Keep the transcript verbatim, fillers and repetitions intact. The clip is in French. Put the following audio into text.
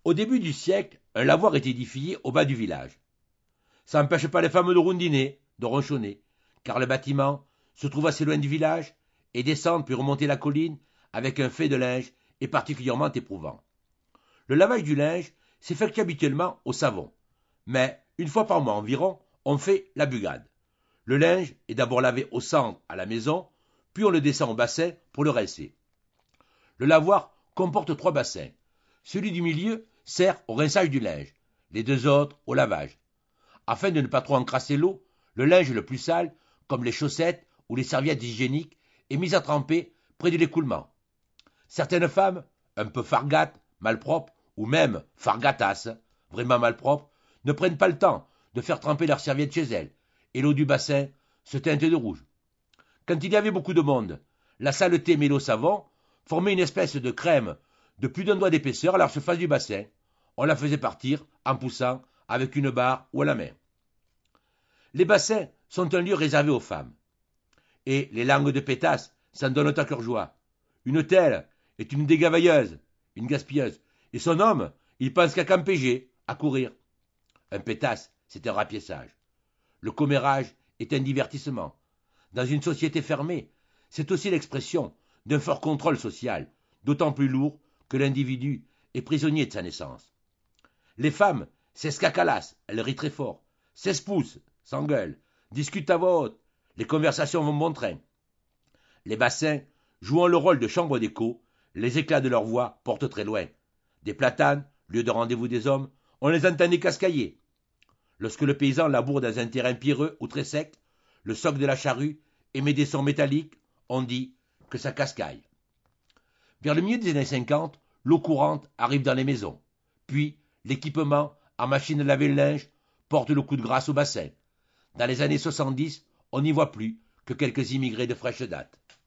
Au début du siècle, un lavoir est édifié au bas du village. Ça n'empêche pas les femmes de rondiner, de ronchonner, car le bâtiment se trouve assez loin du village, et descendre puis remonter la colline avec un fait de linge est particulièrement éprouvant. Le lavage du linge s'effectue habituellement au savon, mais une fois par mois environ, on fait la bugade. Le linge est d'abord lavé au centre à la maison, puis on le descend au bassin pour le rincer. Le lavoir comporte trois bassins. Celui du milieu sert au rinçage du linge, les deux autres au lavage. Afin de ne pas trop encrasser l'eau, le linge le plus sale, comme les chaussettes ou les serviettes hygiéniques, est mis à tremper près de l'écoulement. Certaines femmes, un peu fargates, malpropres, ou même fargatas, vraiment malpropres, ne prennent pas le temps de faire tremper leurs serviettes chez elles, et l'eau du bassin se teinte de rouge. Quand il y avait beaucoup de monde, la saleté mêlée au savon formait une espèce de crème de plus d'un doigt d'épaisseur à la surface du bassin. On la faisait partir en poussant avec une barre ou à la main. Les bassins sont un lieu réservé aux femmes. Et les langues de pétasse s'en donnent à cœur joie. Une telle est une dégavailleuse, une gaspilleuse. Et son homme, il pense qu'à campéger, à courir. Un pétasse, c'est un rapiessage. Le commérage est un divertissement. Dans une société fermée, c'est aussi l'expression d'un fort contrôle social, d'autant plus lourd que l'individu est prisonnier de sa naissance. Les femmes s'escacalassent, elles rient très fort, s'espoussent, s'engueulent, discutent à voix haute, les conversations vont bon train. Les bassins, jouant le rôle de chambre d'écho, les éclats de leur voix portent très loin. Des platanes, lieu de rendez-vous des hommes, on les entendait cascailler. Lorsque le paysan laboure dans un terrain pierreux ou très sec, le soc de la charrue émet des sons métalliques, on dit que ça cascaille. Vers le milieu des années cinquante, l'eau courante arrive dans les maisons. Puis, l'équipement en machine à laver le linge porte le coup de grâce au bassin. Dans les années soixante-dix, on n'y voit plus que quelques immigrés de fraîche date.